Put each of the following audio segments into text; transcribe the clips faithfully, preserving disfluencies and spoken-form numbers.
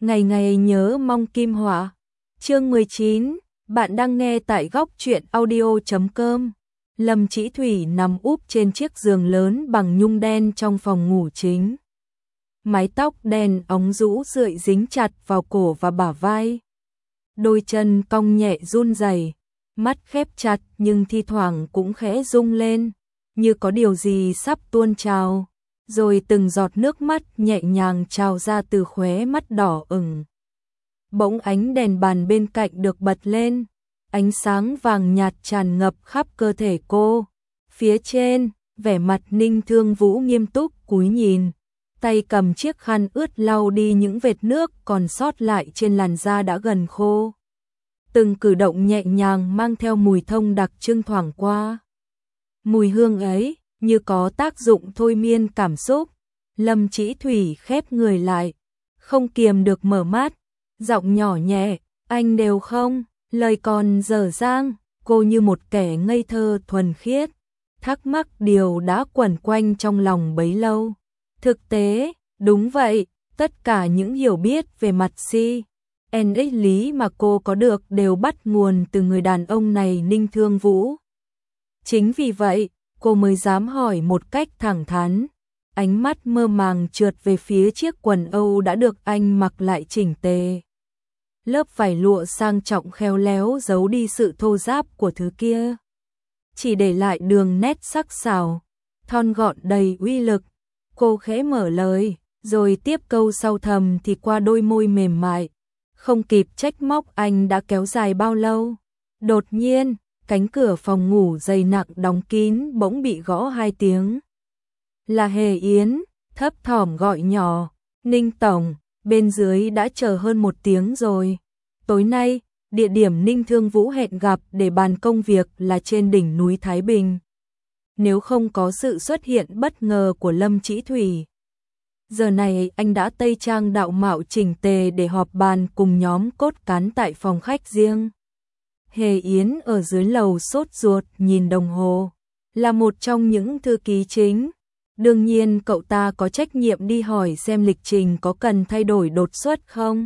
Ngày ngày nhớ mong kim họa. Chương mười chín, bạn đang nghe tại góc truyện audio chấm com. Lâm Chỉ Thủy nằm úp trên chiếc giường lớn bằng nhung đen trong phòng ngủ chính. Mái tóc đen óng rũ rượi dính chặt vào cổ và bả vai. Đôi chân cong nhẹ run rẩy, mắt khép chặt nhưng thi thoảng cũng khẽ rung lên, như có điều gì sắp tuôn trào. Rồi từng giọt nước mắt nhẹ nhàng trào ra từ khóe mắt đỏ ửng. Bỗng ánh đèn bàn bên cạnh được bật lên, ánh sáng vàng nhạt tràn ngập khắp cơ thể cô. Phía trên, vẻ mặt Ninh Thương Vũ nghiêm túc cúi nhìn, tay cầm chiếc khăn ướt lau đi những vệt nước còn sót lại trên làn da đã gần khô. Từng cử động nhẹ nhàng mang theo mùi thơm đặc trưng thoảng qua. Mùi hương ấy như có tác dụng thôi miên cảm xúc. Lâm Chỉ Thủy khép người lại, không kiềm được mở mắt, giọng nhỏ nhẹ, anh đều không, lời còn dở dang, cô như một kẻ ngây thơ thuần khiết, thắc mắc điều đã quẩn quanh trong lòng bấy lâu. Thực tế, đúng vậy, tất cả những hiểu biết về mặt si, en ích lý mà cô có được đều bắt nguồn từ người đàn ông này, Ninh Thương Vũ. Chính vì vậy, cô mới dám hỏi một cách thẳng thắn, ánh mắt mơ màng trượt về phía chiếc quần âu đã được anh mặc lại chỉnh tề. Lớp vải lụa sang trọng khéo léo giấu đi sự thô ráp của thứ kia, chỉ để lại đường nét sắc sảo, thon gọn đầy uy lực. Cô khẽ mở lời, rồi tiếp câu sau thầm thì qua đôi môi mềm mại, không kịp trách móc anh đã kéo dài bao lâu. Đột nhiên, cánh cửa phòng ngủ dày nặng đóng kín bỗng bị gõ hai tiếng. Là Hề Yến, thấp thỏm gọi nhỏ, Ninh Tổng, bên dưới đã chờ hơn một tiếng rồi. Tối nay, địa điểm Ninh Thương Vũ hẹn gặp để bàn công việc là trên đỉnh núi Thái Bình. Nếu không có sự xuất hiện bất ngờ của Lâm Chỉ Thủy, giờ này anh đã tây trang đạo mạo chỉnh tề để họp bàn cùng nhóm cốt cán tại phòng khách riêng. Hề Yến ở dưới lầu sốt ruột nhìn đồng hồ, là một trong những thư ký chính. Đương nhiên cậu ta có trách nhiệm đi hỏi xem lịch trình có cần thay đổi đột xuất không.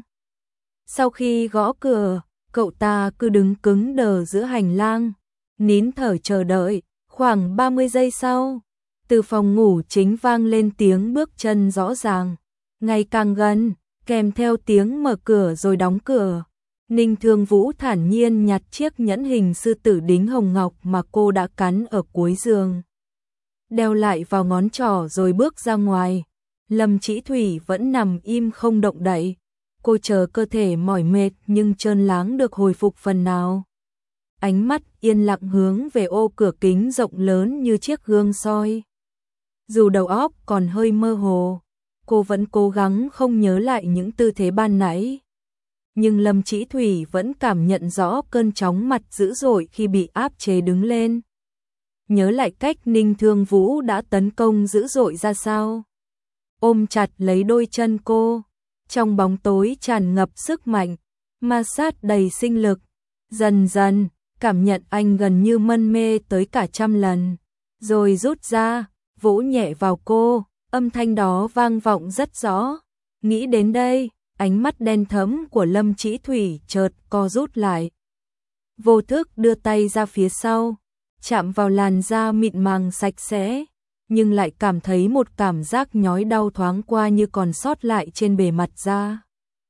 Sau khi gõ cửa, cậu ta cứ đứng cứng đờ giữa hành lang, nín thở chờ đợi. Khoảng ba mươi giây sau, từ phòng ngủ chính vang lên tiếng bước chân rõ ràng, ngày càng gần, kèm theo tiếng mở cửa rồi đóng cửa. Ninh Thương Vũ thản nhiên nhặt chiếc nhẫn hình sư tử đính hồng ngọc mà cô đã cắn ở cuối giường, đeo lại vào ngón trỏ rồi bước ra ngoài. Lâm Chỉ Thủy vẫn nằm im không động đậy. Cô chờ cơ thể mỏi mệt nhưng trơn láng được hồi phục phần nào. Ánh mắt yên lặng hướng về ô cửa kính rộng lớn như chiếc gương soi. Dù đầu óc còn hơi mơ hồ, cô vẫn cố gắng không nhớ lại những tư thế ban nãy. Nhưng Lâm Chỉ Thủy vẫn cảm nhận rõ cơn chóng mặt dữ dội khi bị áp chế đứng lên. Nhớ lại cách Ninh Thương Vũ đã tấn công dữ dội ra sao. Ôm chặt lấy đôi chân cô, trong bóng tối tràn ngập sức mạnh, ma sát đầy sinh lực. Dần dần, cảm nhận anh gần như mân mê tới cả trăm lần, rồi rút ra, vỗ nhẹ vào cô, âm thanh đó vang vọng rất rõ. Nghĩ đến đây, ánh mắt đen thẫm của Lâm Chỉ Thủy chợt co rút lại. Vô thức đưa tay ra phía sau, chạm vào làn da mịn màng sạch sẽ, nhưng lại cảm thấy một cảm giác nhói đau thoáng qua như còn sót lại trên bề mặt da.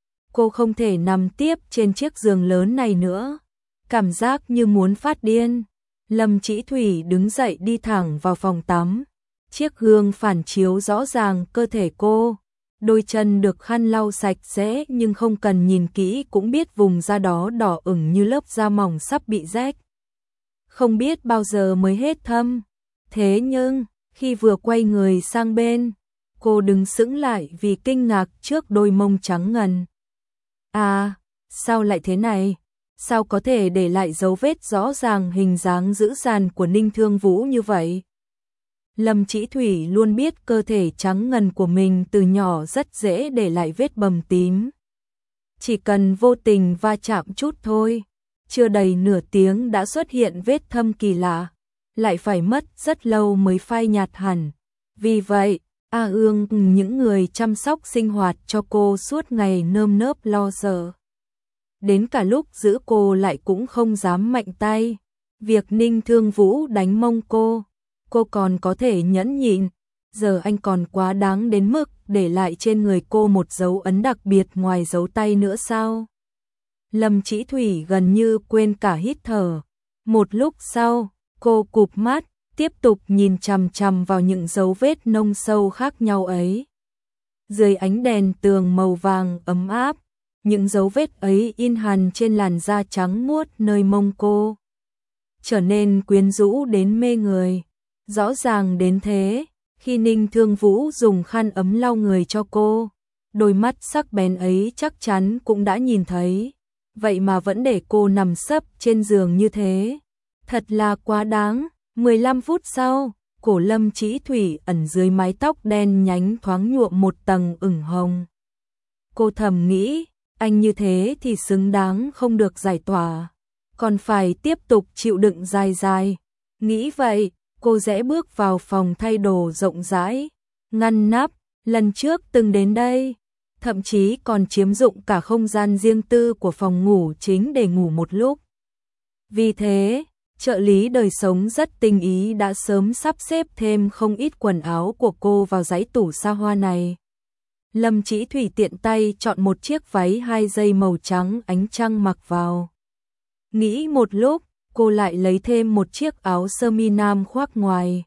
Cô không thể nằm tiếp trên chiếc giường lớn này nữa. Cảm giác như muốn phát điên. Lâm Chỉ Thủy đứng dậy đi thẳng vào phòng tắm. Chiếc gương phản chiếu rõ ràng cơ thể cô. Đôi chân được khăn lau sạch sẽ nhưng không cần nhìn kỹ cũng biết vùng da đó đỏ ửng như lớp da mỏng sắp bị rách. Không biết bao giờ mới hết thâm. Thế nhưng, khi vừa quay người sang bên, cô đứng sững lại vì kinh ngạc trước đôi mông trắng ngần. À, sao lại thế này? Sao có thể để lại dấu vết rõ ràng hình dáng dữ dằn của Ninh Thương Vũ như vậy? Lâm Chỉ Thủy luôn biết cơ thể trắng ngần của mình từ nhỏ rất dễ để lại vết bầm tím. Chỉ cần vô tình va chạm chút thôi, chưa đầy nửa tiếng đã xuất hiện vết thâm kỳ lạ, lại phải mất rất lâu mới phai nhạt hẳn. Vì vậy, A Ương, những người chăm sóc sinh hoạt cho cô suốt ngày nơm nớp lo sợ. Đến cả lúc giữ cô lại cũng không dám mạnh tay. Việc Ninh Thương Vũ đánh mông cô, cô còn có thể nhẫn nhịn. Giờ anh còn quá đáng đến mức để lại trên người cô một dấu ấn đặc biệt ngoài dấu tay nữa sao? Lâm Chỉ Thủy gần như quên cả hít thở. Một lúc sau, cô cụp mắt, tiếp tục nhìn chằm chằm vào những dấu vết nông sâu khác nhau ấy. Dưới ánh đèn tường màu vàng ấm áp, những dấu vết ấy in hằn trên làn da trắng muốt nơi mông cô, trở nên quyến rũ đến mê người. Rõ ràng đến thế, khi Ninh Thương Vũ dùng khăn ấm lau người cho cô, đôi mắt sắc bén ấy chắc chắn cũng đã nhìn thấy. Vậy mà vẫn để cô nằm sấp trên giường như thế. Thật là quá đáng. mười lăm phút sau, cổ Lâm Chỉ Thủy ẩn dưới mái tóc đen nhánh thoáng nhuộm một tầng ửng hồng. Cô thầm nghĩ, anh như thế thì xứng đáng không được giải tỏa, còn phải tiếp tục chịu đựng dài dài. Nghĩ vậy, cô rẽ bước vào phòng thay đồ rộng rãi, ngăn nắp, lần trước từng đến đây, thậm chí còn chiếm dụng cả không gian riêng tư của phòng ngủ chính để ngủ một lúc. Vì thế, trợ lý đời sống rất tinh ý đã sớm sắp xếp thêm không ít quần áo của cô vào dãy tủ xa hoa này. Lâm Chỉ Thủy tiện tay chọn một chiếc váy hai dây màu trắng ánh trăng mặc vào. Nghĩ một lúc, cô lại lấy thêm một chiếc áo sơ mi nam khoác ngoài,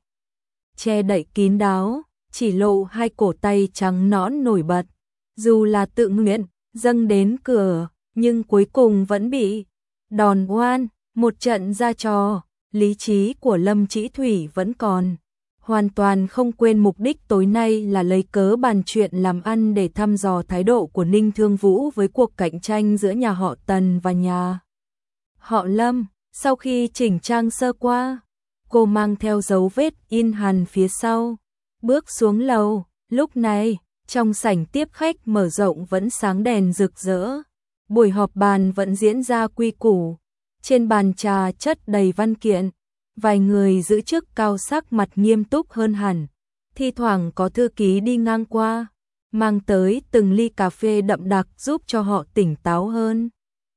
che đậy kín đáo, chỉ lộ hai cổ tay trắng nõn nổi bật. Dù là tự nguyện, dâng đến cửa, nhưng cuối cùng vẫn bị đòn oan. Một trận ra trò, lý trí của Lâm Chỉ Thủy vẫn còn, hoàn toàn không quên mục đích tối nay là lấy cớ bàn chuyện làm ăn để thăm dò thái độ của Ninh Thương Vũ với cuộc cạnh tranh giữa nhà họ Tần và nhà họ Lâm. Sau khi chỉnh trang sơ qua, cô mang theo dấu vết in hằn phía sau, bước xuống lầu. Lúc này, trong sảnh tiếp khách mở rộng vẫn sáng đèn rực rỡ, buổi họp bàn vẫn diễn ra quy củ. Trên bàn trà chất đầy văn kiện, vài người giữ chức cao sắc mặt nghiêm túc hơn hẳn. Thi thoảng có thư ký đi ngang qua, mang tới từng ly cà phê đậm đặc giúp cho họ tỉnh táo hơn.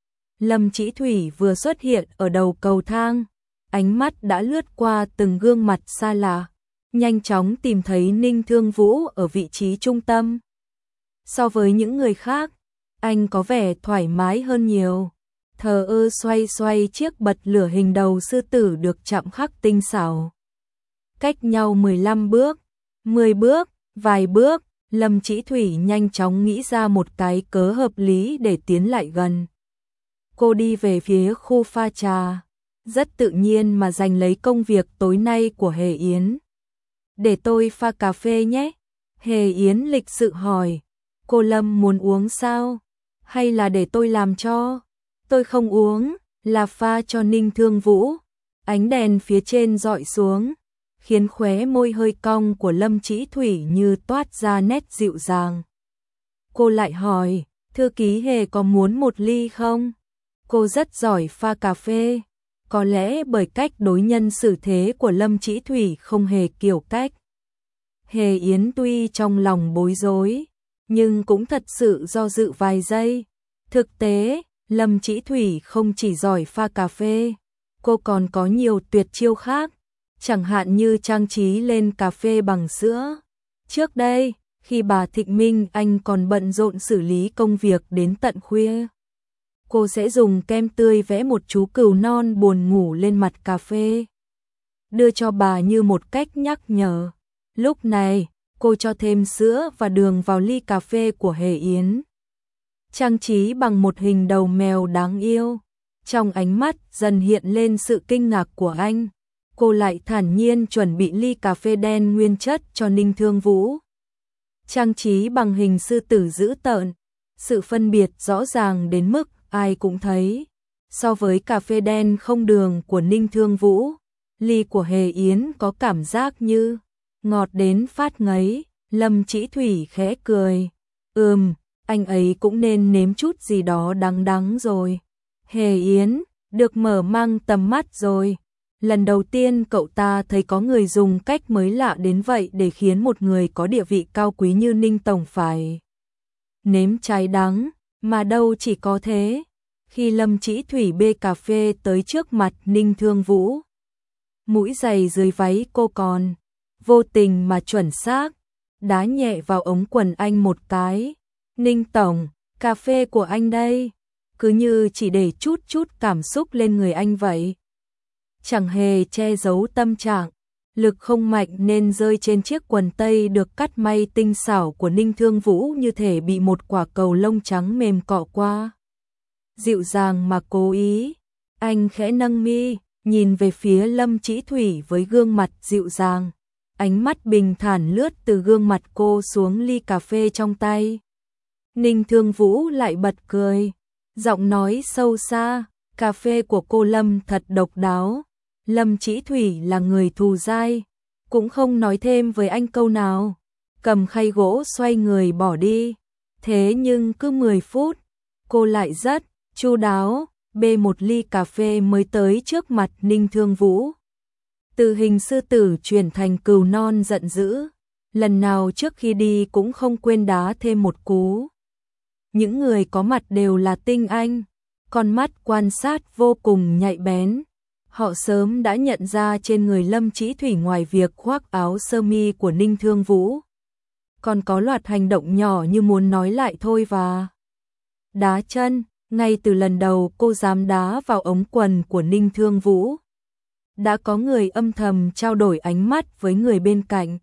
Lâm Chỉ Thủy vừa xuất hiện ở đầu cầu thang, ánh mắt đã lướt qua từng gương mặt xa lạ, nhanh chóng tìm thấy Ninh Thương Vũ ở vị trí trung tâm. So với những người khác, anh có vẻ thoải mái hơn nhiều. Thờ ơ xoay xoay chiếc bật lửa hình đầu sư tử được chạm khắc tinh xảo. Cách nhau mười lăm bước, mười bước, vài bước, Lâm Chỉ Thủy nhanh chóng nghĩ ra một cái cớ hợp lý để tiến lại gần. Cô đi về phía khu pha trà, rất tự nhiên mà giành lấy công việc tối nay của Hề Yến. Để tôi pha cà phê nhé. Hề Yến lịch sự hỏi, cô Lâm muốn uống sao? Hay là để tôi làm cho? Tôi không uống, là pha cho Ninh Thương Vũ. Ánh đèn phía trên dọi xuống, khiến khóe môi hơi cong của Lâm Chỉ Thủy như toát ra nét dịu dàng. Cô lại hỏi, thư ký Hề có muốn một ly không? Cô rất giỏi pha cà phê, có lẽ bởi cách đối nhân xử thế của Lâm Chỉ Thủy không hề kiểu cách. Hề Yến tuy trong lòng bối rối, nhưng cũng thật sự do dự vài giây. Thực tế, Lâm Chỉ Thủy không chỉ giỏi pha cà phê, cô còn có nhiều tuyệt chiêu khác, chẳng hạn như trang trí lên cà phê bằng sữa. Trước đây, khi bà Thịnh Minh Anh còn bận rộn xử lý công việc đến tận khuya, cô sẽ dùng kem tươi vẽ một chú cừu non buồn ngủ lên mặt cà phê, đưa cho bà như một cách nhắc nhở. Lúc này, cô cho thêm sữa và đường vào ly cà phê của Hề Yến, trang trí bằng một hình đầu mèo đáng yêu. Trong ánh mắt dần hiện lên sự kinh ngạc của anh, cô lại thản nhiên chuẩn bị ly cà phê đen nguyên chất cho Ninh Thương Vũ, trang trí bằng hình sư tử dữ tợn. Sự phân biệt rõ ràng đến mức ai cũng thấy. So với cà phê đen không đường của Ninh Thương Vũ, ly của Hề Yến có cảm giác như ngọt đến phát ngấy. Lâm Chỉ Thủy khẽ cười, ừm, anh ấy cũng nên nếm chút gì đó đắng đắng rồi. Hề Yến được mở mang tầm mắt rồi. Lần đầu tiên cậu ta thấy có người dùng cách mới lạ đến vậy để khiến một người có địa vị cao quý như Ninh Tổng phải nếm trái đắng, mà đâu chỉ có thế. Khi Lâm Chỉ Thủy bê cà phê tới trước mặt Ninh Thương Vũ, mũi giày dưới váy cô còn vô tình mà chuẩn xác đá nhẹ vào ống quần anh một cái. Ninh Tổng, cà phê của anh đây. Cứ như chỉ để chút chút cảm xúc lên người anh vậy. Chẳng hề che giấu tâm trạng, lực không mạnh nên rơi trên chiếc quần tây được cắt may tinh xảo của Ninh Thương Vũ như thể bị một quả cầu lông trắng mềm cọ qua. Dịu dàng mà cố ý, anh khẽ nâng mi, nhìn về phía Lâm Chỉ Thủy với gương mặt dịu dàng. Ánh mắt bình thản lướt từ gương mặt cô xuống ly cà phê trong tay. Ninh Thương Vũ lại bật cười, giọng nói sâu xa, cà phê của cô Lâm thật độc đáo. Lâm Chỉ Thủy là người thù dai, cũng không nói thêm với anh câu nào, cầm khay gỗ xoay người bỏ đi. Thế nhưng cứ mười phút, cô lại rất chu đáo bê một ly cà phê mới tới trước mặt Ninh Thương Vũ. Từ hình sư tử chuyển thành cừu non giận dữ, lần nào trước khi đi cũng không quên đá thêm một cú. Những người có mặt đều là tinh anh, con mắt quan sát vô cùng nhạy bén. Họ sớm đã nhận ra trên người Lâm Chỉ Thủy ngoài việc khoác áo sơ mi của Ninh Thương Vũ, còn có loạt hành động nhỏ như muốn nói lại thôi và đá chân. Ngay từ lần đầu cô dám đá vào ống quần của Ninh Thương Vũ, đã có người âm thầm trao đổi ánh mắt với người bên cạnh.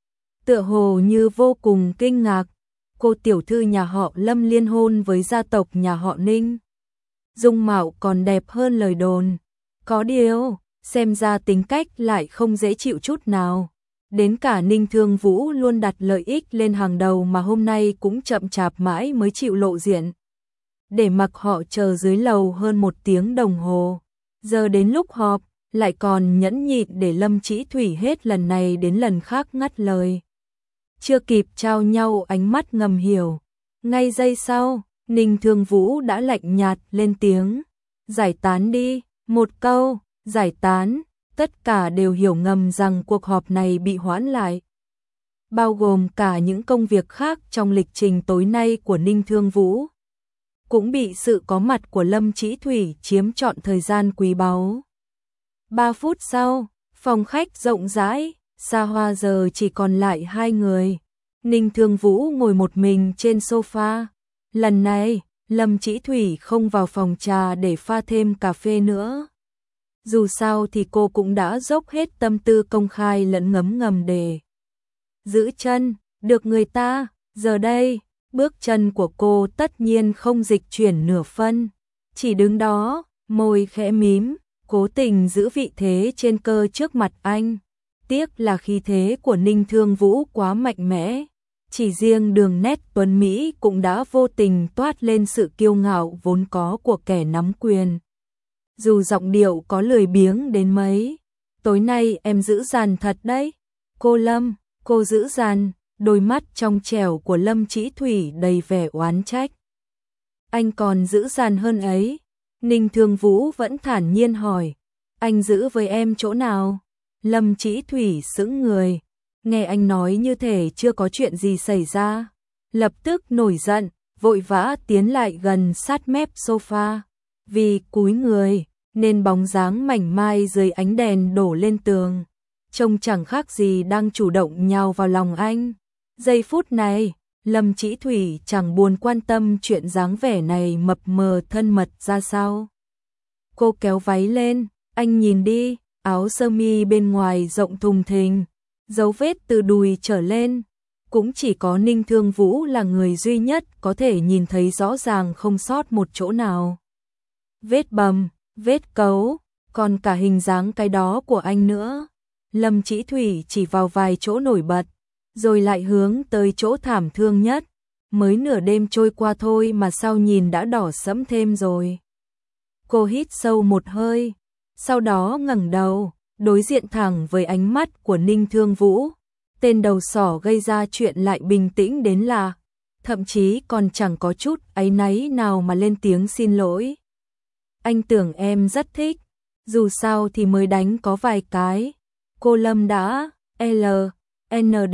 Tựa hồ như vô cùng kinh ngạc, cô tiểu thư nhà họ Lâm liên hôn với gia tộc nhà họ Ninh. Dung mạo còn đẹp hơn lời đồn. Có điều, xem ra tính cách lại không dễ chịu chút nào. Đến cả Ninh Thương Vũ luôn đặt lợi ích lên hàng đầu mà hôm nay cũng chậm chạp mãi mới chịu lộ diện. Để mặc họ chờ dưới lầu hơn một tiếng đồng hồ. Giờ đến lúc họp, lại còn nhẫn nhịn để Lâm Chỉ Thủy hết lần này đến lần khác ngắt lời. Chưa kịp trao nhau ánh mắt ngầm hiểu. Ngay giây sau, Ninh Thương Vũ đã lạnh nhạt lên tiếng. Giải tán đi, một câu, giải tán, tất cả đều hiểu ngầm rằng cuộc họp này bị hoãn lại. Bao gồm cả những công việc khác trong lịch trình tối nay của Ninh Thương Vũ. Cũng bị sự có mặt của Lâm Chỉ Thủy chiếm trọn thời gian quý báu. Ba phút sau, phòng khách rộng rãi, xa hoa giờ chỉ còn lại hai người. Ninh Thương Vũ ngồi một mình trên sofa. Lần này, Lâm Chỉ Thủy không vào phòng trà để pha thêm cà phê nữa. Dù sao thì cô cũng đã dốc hết tâm tư công khai lẫn ngấm ngầm để giữ chân được người ta. Giờ đây, bước chân của cô tất nhiên không dịch chuyển nửa phân, chỉ đứng đó, môi khẽ mím, cố tình giữ vị thế trên cơ trước mặt anh. Tiếc là khí thế của Ninh Thương Vũ quá mạnh mẽ, chỉ riêng đường nét tuấn Mỹ cũng đã vô tình toát lên sự kiêu ngạo vốn có của kẻ nắm quyền. Dù giọng điệu có lười biếng đến mấy, tối nay em giữ dàn thật đấy. Cô Lâm, cô giữ dàn. Đôi mắt trong trẻo của Lâm Chỉ Thủy đầy vẻ oán trách. Anh còn giữ dàn hơn ấy. Ninh Thương Vũ vẫn thản nhiên hỏi. Anh giữ với em chỗ nào? Lâm Chỉ Thủy sững người. Nghe anh nói như thể chưa có chuyện gì xảy ra. Lập tức nổi giận, vội vã tiến lại gần sát mép sofa. Vì cúi người, nên bóng dáng mảnh mai dưới ánh đèn đổ lên tường. Trông chẳng khác gì đang chủ động nhào vào lòng anh. Giây phút này, Lâm Chỉ Thủy chẳng buồn quan tâm chuyện dáng vẻ này mập mờ thân mật ra sao. Cô kéo váy lên, anh nhìn đi, áo sơ mi bên ngoài rộng thùng thình, dấu vết từ đùi trở lên. Cũng chỉ có Ninh Thương Vũ là người duy nhất có thể nhìn thấy rõ ràng không sót một chỗ nào. Vết bầm, vết cấu, còn cả hình dáng cái đó của anh nữa. Lâm Chỉ Thủy chỉ vào vài chỗ nổi bật, rồi lại hướng tới chỗ thảm thương nhất. Mới nửa đêm trôi qua thôi mà sao nhìn đã đỏ sẫm thêm rồi. Cô hít sâu một hơi, sau đó ngẩng đầu, đối diện thẳng với ánh mắt của Ninh Thương Vũ. Tên đầu sỏ gây ra chuyện lại bình tĩnh đến lạ, thậm chí còn chẳng có chút áy náy nào mà lên tiếng xin lỗi. Anh tưởng em rất thích, Dù sao thì mới đánh có vài cái. Cô Lâm đã L, N D,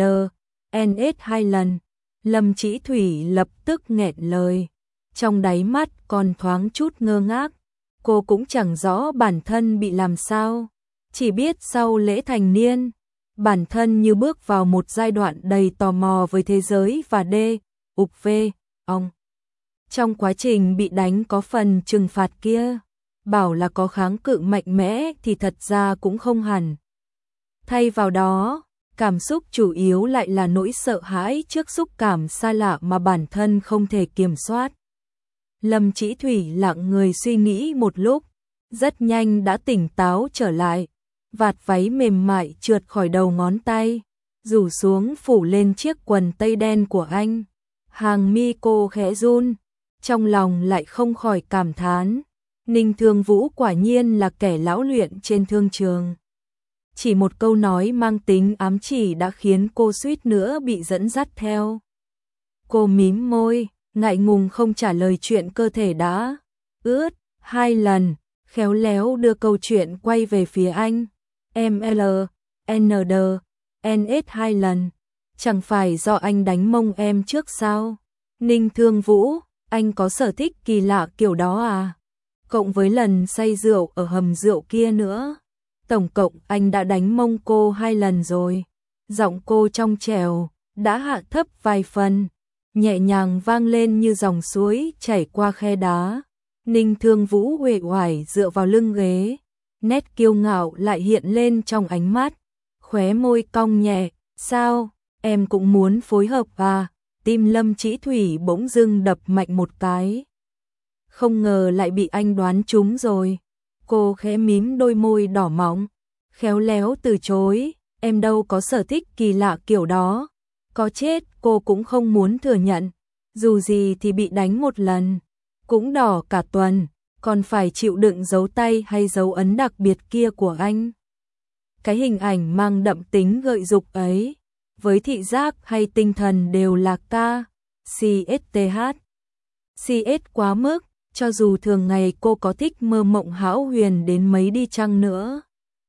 N S hai lần. Lâm Chỉ Thủy lập tức nghẹn lời. Trong đáy mắt còn thoáng chút ngơ ngác. Cô cũng chẳng rõ bản thân bị làm sao. Chỉ biết sau lễ thành niên, bản thân như bước vào một giai đoạn đầy tò mò với thế giới và đê, ục vê, ông. Trong quá trình bị đánh có phần trừng phạt kia, bảo là có kháng cự mạnh mẽ thì thật ra cũng không hẳn. Thay vào đó, cảm xúc chủ yếu lại là nỗi sợ hãi trước xúc cảm xa lạ mà bản thân không thể kiểm soát. Lâm Chỉ Thủy lặng người suy nghĩ một lúc, rất nhanh đã tỉnh táo trở lại. Vạt váy mềm mại trượt khỏi đầu ngón tay, rủ xuống phủ lên chiếc quần tây đen của anh. Hàng mi cô khẽ run, trong lòng lại không khỏi cảm thán. Ninh Thương Vũ quả nhiên là kẻ lão luyện trên thương trường. Chỉ một câu nói mang tính ám chỉ đã khiến cô suýt nữa bị dẫn dắt theo. Cô mím môi, ngại ngùng không trả lời chuyện cơ thể đã ướt hai lần, khéo léo đưa câu chuyện quay về phía anh. Em L, N D, N S hai lần. Chẳng phải do anh đánh mông em trước sao? Ninh Thương Vũ, anh có sở thích kỳ lạ kiểu đó à? Cộng với lần say rượu ở hầm rượu kia nữa. Tổng cộng anh đã đánh mông cô hai lần rồi. Giọng cô trong trẻo, đã hạ thấp vài phần, nhẹ nhàng vang lên như dòng suối chảy qua khe đá. Ninh Thương Vũ uể oải dựa vào lưng ghế. Nét kiêu ngạo lại hiện lên trong ánh mắt, khóe môi cong nhẹ, sao, em cũng muốn phối hợp à? Tim Lâm Chỉ Thủy bỗng dưng đập mạnh một cái. Không ngờ lại bị anh đoán trúng rồi. Cô khẽ mím đôi môi đỏ mọng, khéo léo từ chối, em đâu có sở thích kỳ lạ kiểu đó. Có chết cô cũng không muốn thừa nhận, dù gì thì bị đánh một lần, cũng đỏ cả tuần. Còn phải chịu đựng dấu tay hay dấu ấn đặc biệt kia của anh. Cái hình ảnh mang đậm tính gợi dục ấy, với thị giác hay tinh thần đều là ca, xê ét tê hát. xê ét quá mức, cho dù thường ngày cô có thích mơ mộng hão huyền đến mấy đi chăng nữa,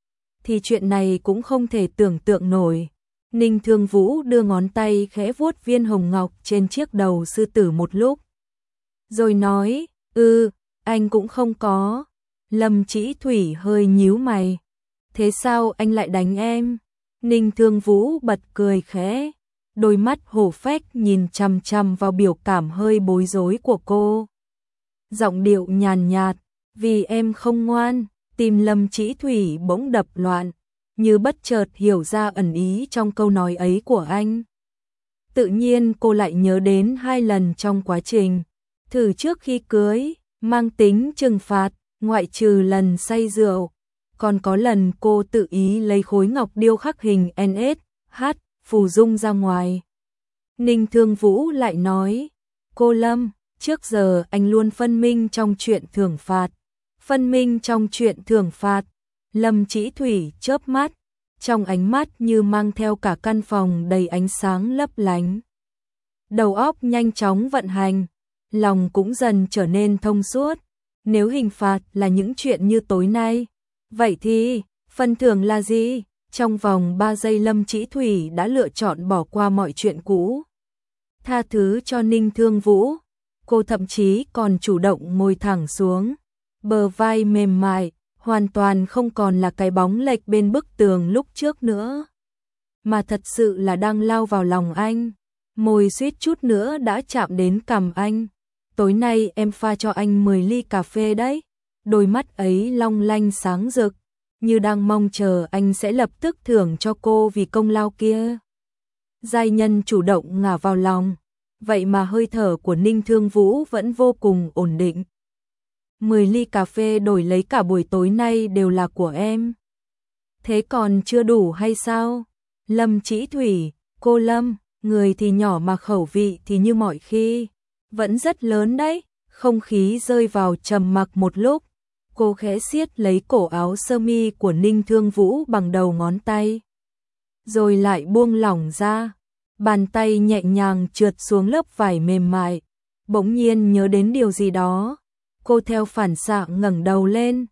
thì chuyện này cũng không thể tưởng tượng nổi. Ninh Thương Vũ đưa ngón tay khẽ vuốt viên hồng ngọc trên chiếc đầu sư tử một lúc. Rồi nói, ừ, anh cũng không có. Lâm Chỉ Thủy hơi nhíu mày. Thế sao anh lại đánh em? Ninh Thương Vũ bật cười khẽ, đôi mắt hổ phách nhìn chằm chằm vào biểu cảm hơi bối rối của cô. Giọng điệu nhàn nhạt, vì em không ngoan. Tim Lâm Chỉ Thủy bỗng đập loạn, như bất chợt hiểu ra ẩn ý trong câu nói ấy của anh. Tự nhiên cô lại nhớ đến hai lần trong quá trình thử trước khi cưới, mang tính trừng phạt, ngoại trừ lần say rượu, còn có lần cô tự ý lấy khối ngọc điêu khắc hình en ét hát phù dung ra ngoài. Ninh Thương Vũ lại nói, cô Lâm, trước giờ anh luôn phân minh trong chuyện thưởng phạt. Phân minh trong chuyện thưởng phạt. Lâm Chỉ Thủy chớp mắt, trong ánh mắt như mang theo cả căn phòng đầy ánh sáng lấp lánh. Đầu óc nhanh chóng vận hành, lòng cũng dần trở nên thông suốt. Nếu hình phạt là những chuyện như tối nay, vậy thì phần thưởng là gì? Trong vòng ba giây Lâm Chỉ Thủy đã lựa chọn bỏ qua mọi chuyện cũ, tha thứ cho Ninh Thương Vũ. Cô thậm chí còn chủ động ngồi thẳng xuống, bờ vai mềm mại, hoàn toàn không còn là cái bóng lệch bên bức tường lúc trước nữa, mà thật sự là đang lao vào lòng anh. Môi suýt chút nữa đã chạm đến cằm anh. Tối nay em pha cho anh mười ly cà phê đấy. Đôi mắt ấy long lanh sáng rực, như đang mong chờ anh sẽ lập tức thưởng cho cô vì công lao kia. Giai nhân chủ động ngả vào lòng, vậy mà hơi thở của Ninh Thương Vũ vẫn vô cùng ổn định. mười ly cà phê đổi lấy cả buổi tối nay đều là của em. Thế còn chưa đủ hay sao? Lâm Chỉ Thủy, cô Lâm, người thì nhỏ mà khẩu vị thì như mọi khi, vẫn rất lớn đấy. Không khí rơi vào trầm mặc một lúc, cô khẽ siết lấy cổ áo sơ mi của Ninh Thương Vũ bằng đầu ngón tay, rồi lại buông lỏng ra. Bàn tay nhẹ nhàng trượt xuống lớp vải mềm mại. Bỗng nhiên nhớ đến điều gì đó, cô theo phản xạ ngẩng đầu lên.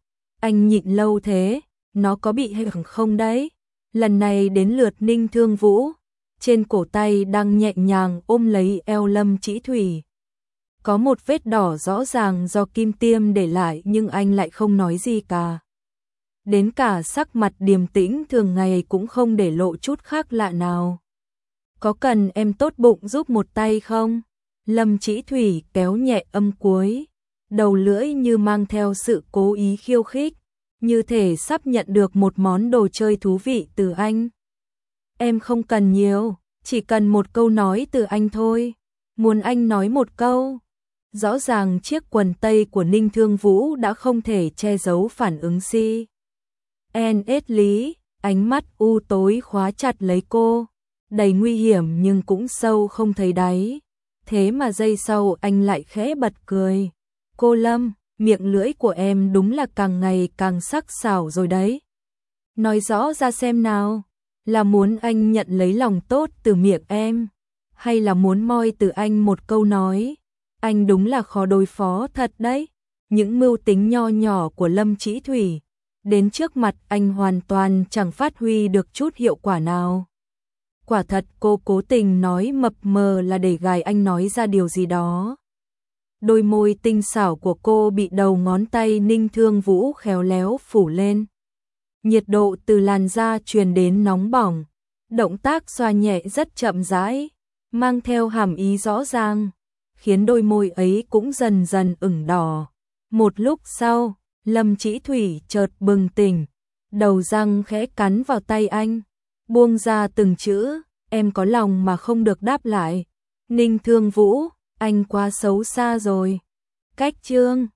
anh nhịn lâu thế, nó có bị hề không đấy? Lần này đến lượt Ninh Thương Vũ, trên cổ tay đang nhẹ nhàng ôm lấy eo Lâm Chỉ Thủy. Có một vết đỏ rõ ràng do kim tiêm để lại nhưng anh lại không nói gì cả. Đến cả sắc mặt điềm tĩnh thường ngày cũng không để lộ chút khác lạ nào. Có cần em tốt bụng giúp một tay không? Lâm Chỉ Thủy kéo nhẹ âm cuối, đầu lưỡi như mang theo sự cố ý khiêu khích, như thể sắp nhận được một món đồ chơi thú vị từ anh. Em không cần nhiều, chỉ cần một câu nói từ anh thôi. Muốn anh nói một câu. Rõ ràng chiếc quần tây của Ninh Thương Vũ đã không thể che giấu phản ứng si. En ết lý, ánh mắt u tối khóa chặt lấy cô, đầy nguy hiểm nhưng cũng sâu không thấy đáy. Thế mà giây sau anh lại khẽ bật cười. Cô Lâm, miệng lưỡi của em đúng là càng ngày càng sắc sảo rồi đấy. Nói rõ ra xem nào, là muốn anh nhận lấy lòng tốt từ miệng em, hay là muốn moi từ anh một câu nói. Anh đúng là khó đối phó thật đấy. Những mưu tính nho nhỏ của Lâm Chỉ Thủy, đến trước mặt anh hoàn toàn chẳng phát huy được chút hiệu quả nào. Quả thật cô cố tình nói mập mờ là để gài anh nói ra điều gì đó. Đôi môi tinh xảo của cô bị đầu ngón tay Ninh Thương Vũ khéo léo phủ lên. Nhiệt độ từ làn da truyền đến nóng bỏng, động tác xoa nhẹ rất chậm rãi, mang theo hàm ý rõ ràng, khiến đôi môi ấy cũng dần dần ửng đỏ. Một lúc sau, Lâm Chỉ Thủy chợt bừng tỉnh, đầu răng khẽ cắn vào tay anh, buông ra từng chữ, em có lòng mà không được đáp lại. Ninh Thương Vũ, anh quá xấu xa rồi. Cách chương